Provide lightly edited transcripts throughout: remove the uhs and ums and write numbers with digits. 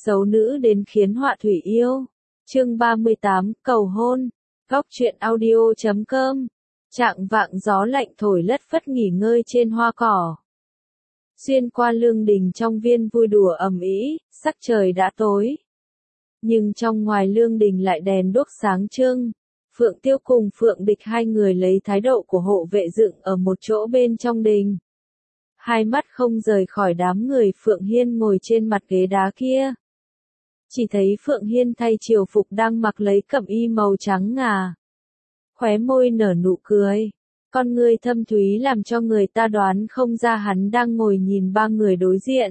Xấu nữ đến khiến họa thủy yêu. Chương 38, cầu hôn. Góc truyện audio.com. Trạng vạng gió lạnh thổi lất phất nghỉ ngơi trên hoa cỏ. Xuyên qua lương đình trong viên vui đùa ầm ĩ, sắc trời đã tối. Nhưng trong ngoài lương đình lại đèn đuốc sáng trưng. Phượng Tiêu cùng Phượng Địch hai người lấy thái độ của hộ vệ dựng ở một chỗ bên trong đình. Hai mắt không rời khỏi đám người Phượng Hiên ngồi trên mặt ghế đá kia. Chỉ thấy Phượng Hiên thay triều phục đang mặc lấy cẩm y màu trắng ngà. Khóe môi nở nụ cười. Con ngươi thâm thúy làm cho người ta đoán không ra hắn đang ngồi nhìn ba người đối diện.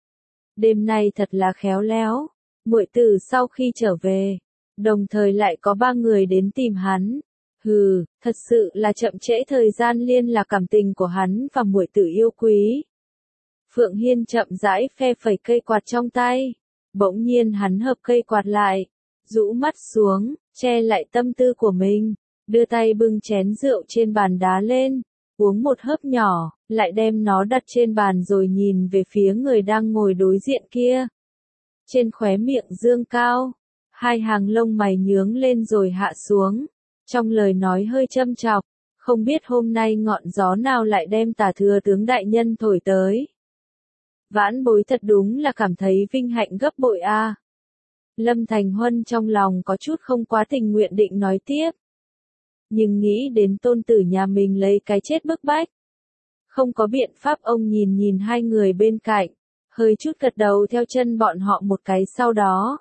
Đêm nay thật là khéo léo. Muội tử sau khi trở về, đồng thời lại có ba người đến tìm hắn. Hừ, thật sự là chậm trễ thời gian liên lạc cảm tình của hắn và muội tử yêu quý. Phượng Hiên chậm rãi phe phẩy cây quạt trong tay. Bỗng nhiên hắn hợp cây quạt lại, rũ mắt xuống, che lại tâm tư của mình, đưa tay bưng chén rượu trên bàn đá lên, uống một hớp nhỏ, lại đem nó đặt trên bàn rồi nhìn về phía người đang ngồi đối diện kia. Trên khóe miệng dương cao, hai hàng lông mày nhướng lên rồi hạ xuống, trong lời nói hơi châm chọc, không biết hôm nay ngọn gió nào lại đem Tả thừa tướng đại nhân thổi tới. Vãn Bối thật đúng là cảm thấy vinh hạnh gấp bội a. Lâm Thành Huân trong lòng có chút không quá tình nguyện định nói tiếp. Nhưng nghĩ đến tôn tử nhà mình lấy cái chết bức bách. Không có biện pháp, ông nhìn hai người bên cạnh, hơi chút gật đầu theo chân bọn họ một cái, sau đó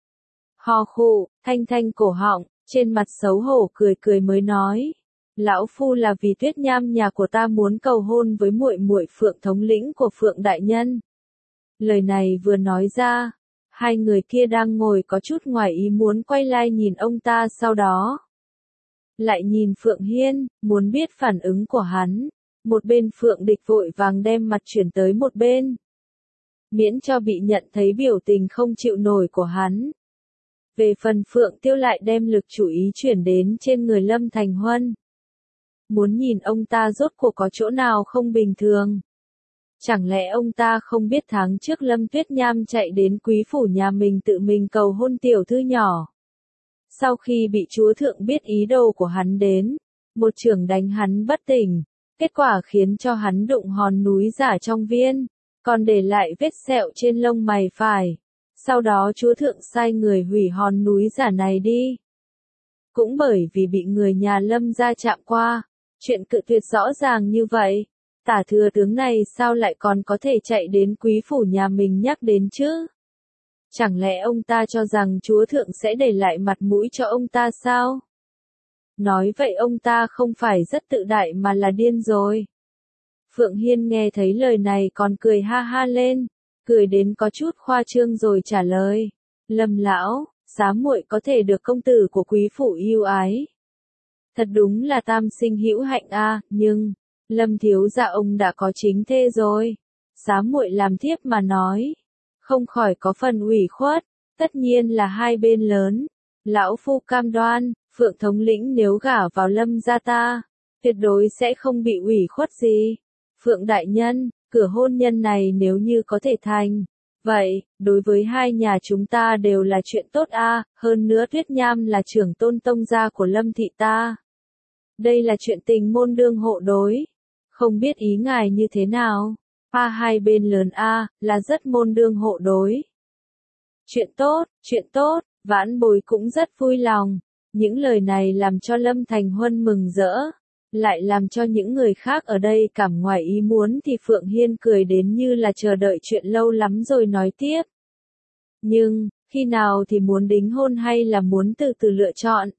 ho khụ, thanh cổ họng, trên mặt xấu hổ cười mới nói. Lão phu là vì Tuyết Nham nhà của ta muốn cầu hôn với muội Phượng thống lĩnh của Phượng đại nhân. Lời này vừa nói ra, hai người kia đang ngồi có chút ngoài ý muốn quay lại nhìn ông ta, sau đó lại nhìn Phượng Hiên, muốn biết phản ứng của hắn. Một bên Phượng Địch vội vàng đem mặt chuyển tới một bên, miễn cho bị nhận thấy biểu tình không chịu nổi của hắn. Về phần Phượng Tiêu lại đem lực chú ý chuyển đến trên người Lâm Thành Huân. Muốn nhìn ông ta rốt cuộc có chỗ nào không bình thường. Chẳng lẽ ông ta không biết tháng trước Lâm Tuyết Nham chạy đến quý phủ nhà mình tự mình cầu hôn tiểu thư nhỏ. Sau khi bị chúa thượng biết ý đồ của hắn đến, một chưởng đánh hắn bất tỉnh, kết quả khiến cho hắn đụng hòn núi giả trong viên, còn để lại vết sẹo trên lông mày phải. Sau đó chúa thượng sai người hủy hòn núi giả này đi. Cũng bởi vì bị người nhà Lâm gia chạm qua, chuyện cự tuyệt rõ ràng như vậy, Tả thừa tướng này sao lại còn có thể chạy đến quý phủ nhà mình nhắc đến chứ? Chẳng lẽ ông ta cho rằng chúa thượng sẽ để lại mặt mũi cho ông ta sao? Nói vậy ông ta không phải rất tự đại mà là điên rồi. Phượng Hiên nghe thấy lời này còn cười ha ha lên, cười đến có chút khoa trương rồi trả lời. Lâm lão, giá muội có thể được công tử của quý phủ yêu ái. Thật đúng là tam sinh hữu hạnh a, nhưng Lâm thiếu gia ông đã có chính thê rồi. Giá muội làm thiếp mà nói, không khỏi có phần ủy khuất, tất nhiên là hai bên lớn. Lão phu cam đoan, Phượng thống lĩnh nếu gả vào Lâm gia ta, tuyệt đối sẽ không bị ủy khuất gì. Phượng đại nhân, cửa hôn nhân này nếu như có thể thành, vậy, đối với hai nhà chúng ta đều là chuyện tốt a, hơn nữa Tuyết Nham là trưởng tôn tông gia của Lâm thị ta. Đây là chuyện tình môn đương hộ đối. Không biết ý ngài như thế nào? Hai bên lớn là rất môn đương hộ đối. Chuyện tốt, Vãn Bối cũng rất vui lòng. Những lời này làm cho Lâm Thành Huân mừng rỡ, lại làm cho những người khác ở đây cảm ngoài ý muốn, thì Phượng Hiên cười đến như là chờ đợi chuyện lâu lắm rồi nói tiếp. Nhưng, khi nào thì muốn đính hôn hay là muốn từ từ lựa chọn?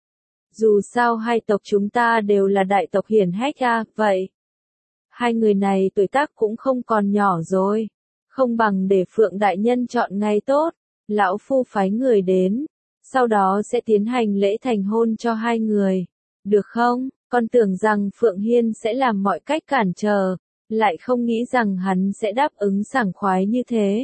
Dù sao hai tộc chúng ta đều là đại tộc hiển hách vậy. Hai người này tuổi tác cũng không còn nhỏ rồi. Không bằng để Phượng đại nhân chọn ngày tốt, lão phu phái người đến, sau đó sẽ tiến hành lễ thành hôn cho hai người. Được không? Con tưởng rằng Phượng Hiên sẽ làm mọi cách cản trở, lại không nghĩ rằng hắn sẽ đáp ứng sảng khoái như thế.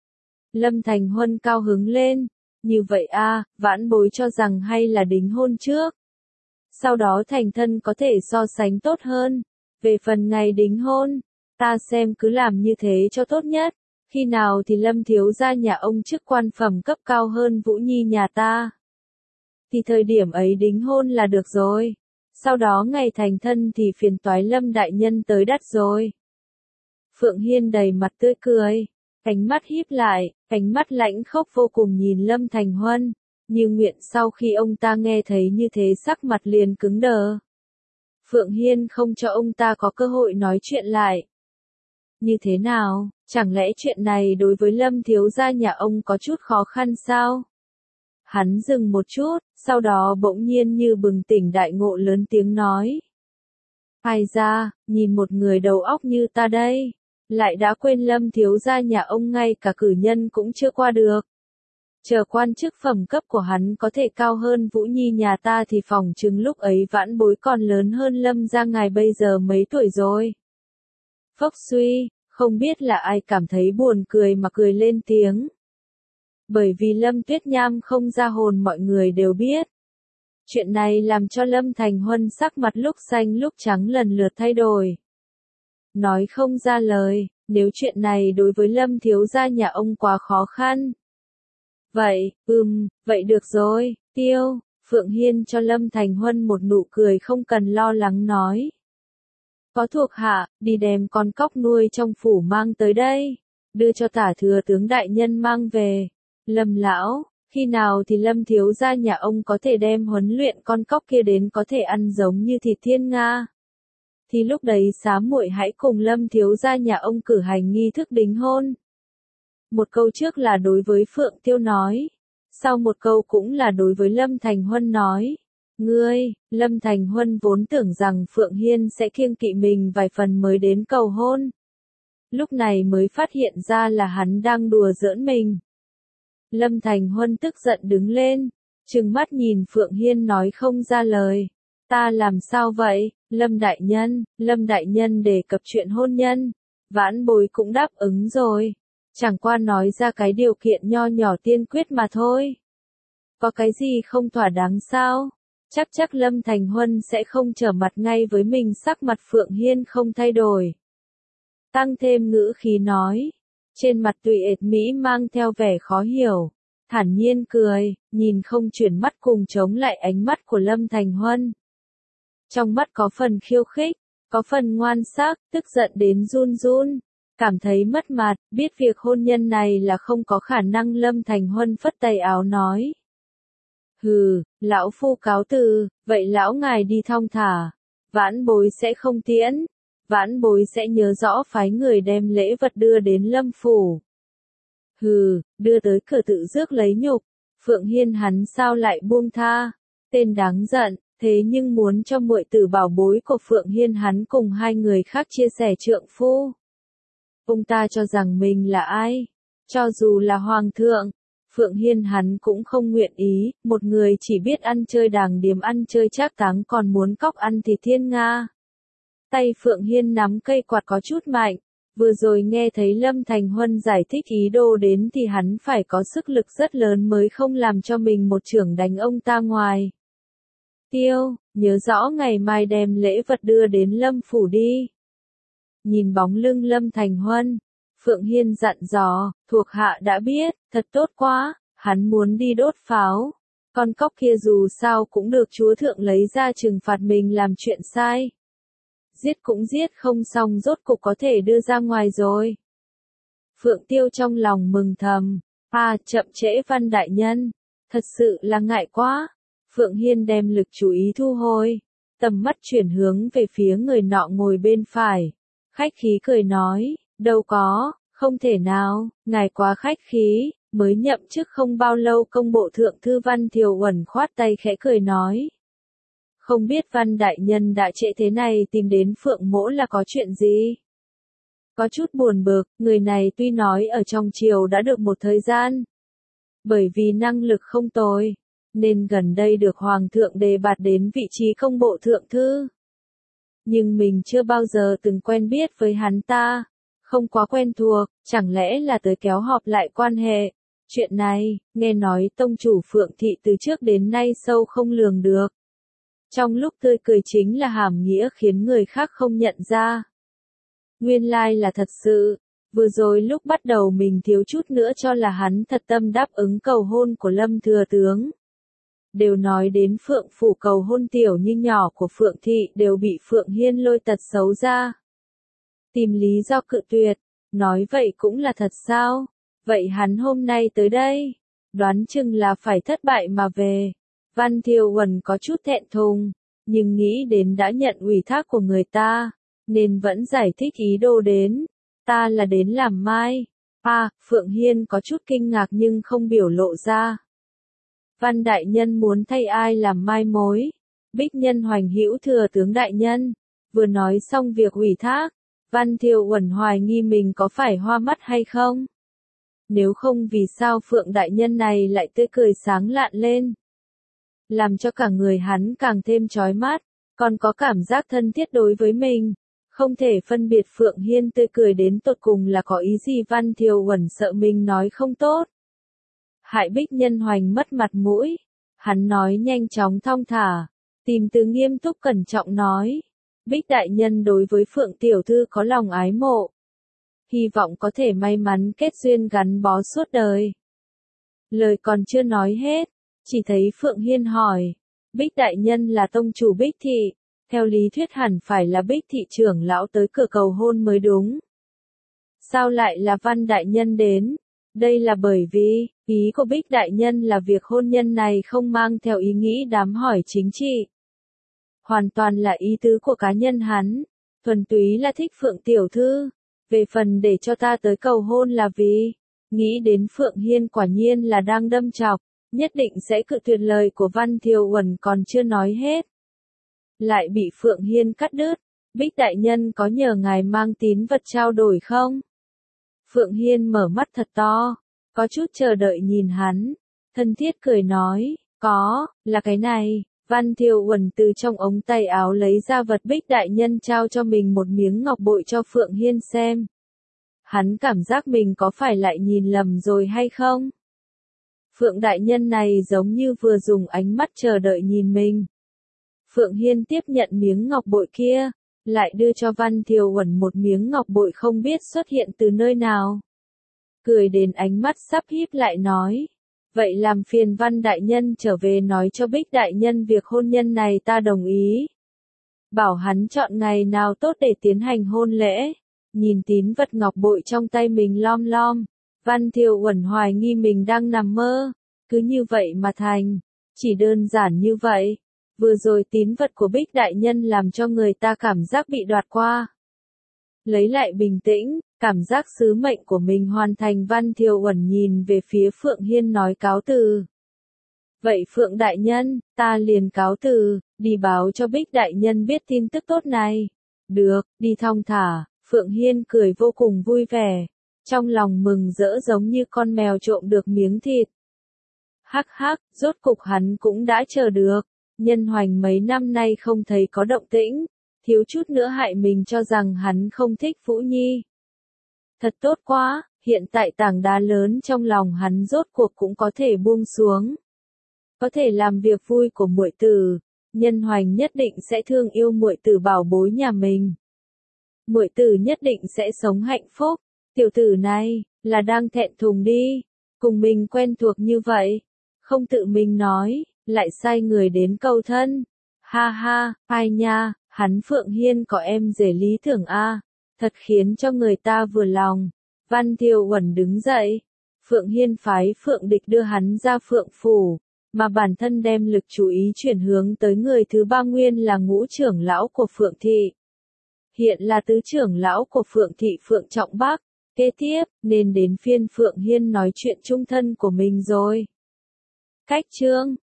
Lâm Thành Huân cao hứng lên. Như vậy Vãn Bối cho rằng hay là đính hôn trước. Sau đó thành thân có thể so sánh tốt hơn. Về phần ngày đính hôn, ta xem cứ làm như thế cho tốt nhất. Khi nào thì Lâm thiếu gia nhà ông chức quan phẩm cấp cao hơn Vũ Nhi nhà ta? Thì thời điểm ấy đính hôn là được rồi. Sau đó ngày thành thân thì phiền toái Lâm đại nhân tới đắt rồi. Phượng Hiên đầy mặt tươi cười, ánh mắt híp lại, ánh mắt lãnh khốc vô cùng nhìn Lâm Thành Huân, như nguyện sau khi ông ta nghe thấy như thế sắc mặt liền cứng đờ. Phượng Hiên không cho ông ta có cơ hội nói chuyện lại. Như thế nào, chẳng lẽ chuyện này đối với Lâm thiếu gia nhà ông có chút khó khăn sao? Hắn dừng một chút, sau đó bỗng nhiên như bừng tỉnh đại ngộ lớn tiếng nói. Ai ra, nhìn một người đầu óc như ta đây, lại đã quên Lâm thiếu gia nhà ông ngay cả cử nhân cũng chưa qua được. Chờ quan chức phẩm cấp của hắn có thể cao hơn Vũ Nhi nhà ta thì phỏng chừng lúc ấy vãn bối còn lớn hơn Lâm gia ngài bây giờ mấy tuổi rồi. Phốc suy, không biết là ai cảm thấy buồn cười mà cười lên tiếng. Bởi vì Lâm Tuyết Nham không ra hồn mọi người đều biết. Chuyện này làm cho Lâm Thành Huân sắc mặt lúc xanh lúc trắng lần lượt thay đổi. Nói không ra lời, nếu chuyện này đối với Lâm thiếu gia nhà ông quá khó khăn. Vậy, vậy được rồi, Tiêu, Phượng Hiên cho Lâm Thành Huân một nụ cười không cần lo lắng nói. Có thuộc hạ, đi đem con cóc nuôi trong phủ mang tới đây, đưa cho tả thừa tướng đại nhân mang về. Lâm lão, khi nào thì Lâm thiếu gia nhà ông có thể đem huấn luyện con cóc kia đến có thể ăn giống như thịt thiên nga? Thì lúc đấy xá muội hãy cùng Lâm thiếu gia nhà ông cử hành nghi thức đính hôn. Một câu trước là đối với Phượng Tiêu nói, sau một câu cũng là đối với Lâm Thành Huân nói. Ngươi, Lâm Thành Huân vốn tưởng rằng Phượng Hiên sẽ kiêng kỵ mình vài phần mới đến cầu hôn. Lúc này mới phát hiện ra là hắn đang đùa giỡn mình. Lâm Thành Huân tức giận đứng lên, trừng mắt nhìn Phượng Hiên nói không ra lời. Ta làm sao vậy, Lâm đại nhân đề cập chuyện hôn nhân, vãn bối cũng đáp ứng rồi. Chẳng qua nói ra cái điều kiện nho nhỏ tiên quyết mà thôi. Có cái gì không thỏa đáng sao? Chắc Lâm Thành Huân sẽ không trở mặt ngay với mình. Sắc mặt Phượng Hiên không thay đổi. Tăng thêm ngữ khí nói. Trên mặt Tùy Ệt Mỹ mang theo vẻ khó hiểu. Thản nhiên cười, nhìn không chuyển mắt cùng chống lại ánh mắt của Lâm Thành Huân. Trong mắt có phần khiêu khích, có phần ngoan sắc, tức giận đến run run. Cảm thấy mất mặt, biết việc hôn nhân này là không có khả năng. Lâm Thành Huân phất tay áo nói. Hừ, lão phu cáo từ, vậy lão ngài đi thong thả. Vãn bối sẽ không tiễn. Vãn bối sẽ nhớ rõ phái người đem lễ vật đưa đến Lâm phủ. Hừ, đưa tới cửa tự rước lấy nhục. Phượng Hiên hắn sao lại buông tha. Tên đáng giận, thế nhưng muốn cho muội tử bảo bối của Phượng Hiên hắn cùng hai người khác chia sẻ trượng phu. Ông ta cho rằng mình là ai? Cho dù là hoàng thượng, Phượng Hiên hắn cũng không nguyện ý, một người chỉ biết ăn chơi đàng điếm ăn chơi trác táng còn muốn cóc ăn thịt thiên nga. Tay Phượng Hiên nắm cây quạt có chút mạnh, vừa rồi nghe thấy Lâm Thành Huân giải thích ý đồ đến thì hắn phải có sức lực rất lớn mới không làm cho mình một chưởng đánh ông ta ngoài. Tiêu, nhớ rõ ngày mai đem lễ vật đưa đến Lâm phủ đi. Nhìn bóng lưng Lâm Thành Huân, Phượng Hiên dặn dò, thuộc hạ đã biết, thật tốt quá, hắn muốn đi đốt pháo. Con cóc kia dù sao cũng được chúa thượng lấy ra trừng phạt mình làm chuyện sai. Giết cũng giết không xong rốt cục có thể đưa ra ngoài rồi. Phượng Tiêu trong lòng mừng thầm, chậm trễ Văn đại nhân, thật sự là ngại quá. Phượng Hiên đem lực chú ý thu hồi, tầm mắt chuyển hướng về phía người nọ ngồi bên phải. Khách khí cười nói, đâu có, không thể nào, ngài quá khách khí, mới nhậm chức không bao lâu công bộ thượng thư Văn Thiều Uẩn khoát tay khẽ cười nói. Không biết Văn đại nhân đã trễ thế này tìm đến Phượng mỗ là có chuyện gì? Có chút buồn bực, người này tuy nói ở trong triều đã được một thời gian. Bởi vì năng lực không tồi, nên gần đây được Hoàng thượng đề bạt đến vị trí công bộ thượng thư. Nhưng mình chưa bao giờ từng quen biết với hắn ta, không quá quen thuộc, chẳng lẽ là tới kéo họp lại quan hệ. Chuyện này, nghe nói tông chủ Phượng thị từ trước đến nay sâu không lường được. Trong lúc tươi cười chính là hàm nghĩa khiến người khác không nhận ra. Nguyên lai là thật sự, Vừa rồi lúc bắt đầu mình thiếu chút nữa cho là hắn thật tâm đáp ứng cầu hôn của Lâm Thừa Tướng. Đều nói đến Phượng Phủ cầu hôn tiểu như nhỏ của Phượng Thị đều bị Phượng Hiên lôi tật xấu ra. Tìm lý do cự tuyệt, nói vậy cũng là thật sao? Vậy hắn hôm nay tới đây, đoán chừng là phải thất bại mà về. Văn Thiều Uẩn có chút thẹn thùng, nhưng nghĩ đến đã nhận ủy thác của người ta, nên vẫn giải thích ý đồ đến. Ta là đến làm mai. Phượng Hiên có chút kinh ngạc nhưng không biểu lộ ra. Văn đại nhân muốn thay ai làm mai mối? Bích Nhân Hoành Hữu Thừa Tướng đại nhân. Vừa nói xong việc ủy thác, Văn Thiều Uẩn hoài nghi mình có phải hoa mắt hay không? Nếu không vì sao Phượng đại nhân này lại tươi cười sáng lạn lên? Làm cho cả người hắn càng thêm chói mắt, còn có cảm giác thân thiết đối với mình. Không thể phân biệt Phượng Hiên tươi cười đến tột cùng là có ý gì. Văn Thiều Uẩn sợ mình nói không tốt, hại Bích Nhân Hoành mất mặt mũi. Hắn nói nhanh chóng thong thả, tìm từ nghiêm túc cẩn trọng nói. Bích đại nhân đối với Phượng tiểu thư có lòng ái mộ. Hy vọng có thể may mắn kết duyên gắn bó suốt đời. Lời còn chưa nói hết, chỉ thấy Phượng Hiên hỏi. Bích đại nhân là tông chủ Bích Thị. Theo lý thuyết hẳn phải là Bích Thị trưởng lão tới cửa cầu hôn mới đúng. Sao lại là Văn đại nhân đến? Đây là bởi vì, ý của Bích đại nhân là việc hôn nhân này không mang theo ý nghĩ đám hỏi chính trị. Hoàn toàn là ý tứ của cá nhân hắn, thuần túy là thích Phượng tiểu thư. Về phần để cho ta tới cầu hôn là vì, nghĩ đến Phượng Hiên quả nhiên là đang đâm chọc, nhất định sẽ cự tuyệt lời của Văn Thiều Uẩn còn chưa nói hết. Lại bị Phượng Hiên cắt đứt. Bích đại nhân có nhờ ngài mang tín vật trao đổi không? Phượng Hiên mở mắt thật to, có chút chờ đợi nhìn hắn, thân thiết cười nói, có, là cái này. Văn Thiều Uẩn từ trong ống tay áo lấy ra vật Bích đại nhân trao cho mình, một miếng ngọc bội cho Phượng Hiên xem. Hắn cảm giác mình có phải lại nhìn lầm rồi hay không? Phượng đại nhân này giống như vừa dùng ánh mắt chờ đợi nhìn mình. Phượng Hiên tiếp nhận miếng ngọc bội kia, lại đưa cho Văn Thiều Uẩn một miếng ngọc bội không biết xuất hiện từ nơi nào. Cười đến ánh mắt sắp híp lại nói, vậy làm phiền Văn đại nhân trở về nói cho Bích đại nhân việc hôn nhân này ta đồng ý. Bảo hắn chọn ngày nào tốt để tiến hành hôn lễ. Nhìn tín vật ngọc bội trong tay mình lom lom, Văn Thiều Uẩn hoài nghi mình đang nằm mơ. Cứ như vậy mà thành, chỉ đơn giản như vậy. Vừa rồi tín vật của Bích đại nhân làm cho người ta cảm giác bị đoạt qua. Lấy lại bình tĩnh, cảm giác sứ mệnh của mình hoàn thành. Văn Thiều Uẩn nhìn về phía Phượng Hiên nói cáo từ. Vậy Phượng đại nhân, ta liền cáo từ, đi báo cho Bích đại nhân biết tin tức tốt này. Được, đi thong thả. Phượng Hiên cười vô cùng vui vẻ, trong lòng mừng rỡ giống như con mèo trộm được miếng thịt. Hắc hắc, rốt cục hắn cũng đã chờ được. Nhân Hoành mấy năm nay không thấy có động tĩnh, thiếu chút nữa hại mình cho rằng hắn không thích Vũ Nhi. Thật tốt quá, hiện tại tảng đá lớn trong lòng hắn rốt cuộc cũng có thể buông xuống. Có thể làm việc vui của muội tử, Nhân Hoành nhất định sẽ thương yêu muội tử bảo bối nhà mình. Muội tử nhất định sẽ sống hạnh phúc. Tiểu tử này, là đang thẹn thùng đi, cùng mình quen thuộc như vậy, không tự mình nói, lại sai người đến cầu thân. Ha ha, ai nha, hắn Phượng Hiên có em rể lý tưởng a, thật khiến cho người ta vừa lòng. Văn Thiều Uẩn đứng dậy, Phượng Hiên phái Phượng Địch đưa hắn ra Phượng Phủ, mà bản thân đem lực chú ý chuyển hướng tới người thứ ba nguyên là ngũ trưởng lão của Phượng Thị. Hiện là tứ trưởng lão của Phượng Thị Phượng Trọng Bắc, kế tiếp, nên đến phiên Phượng Hiên nói chuyện chung thân của mình rồi. Cách chương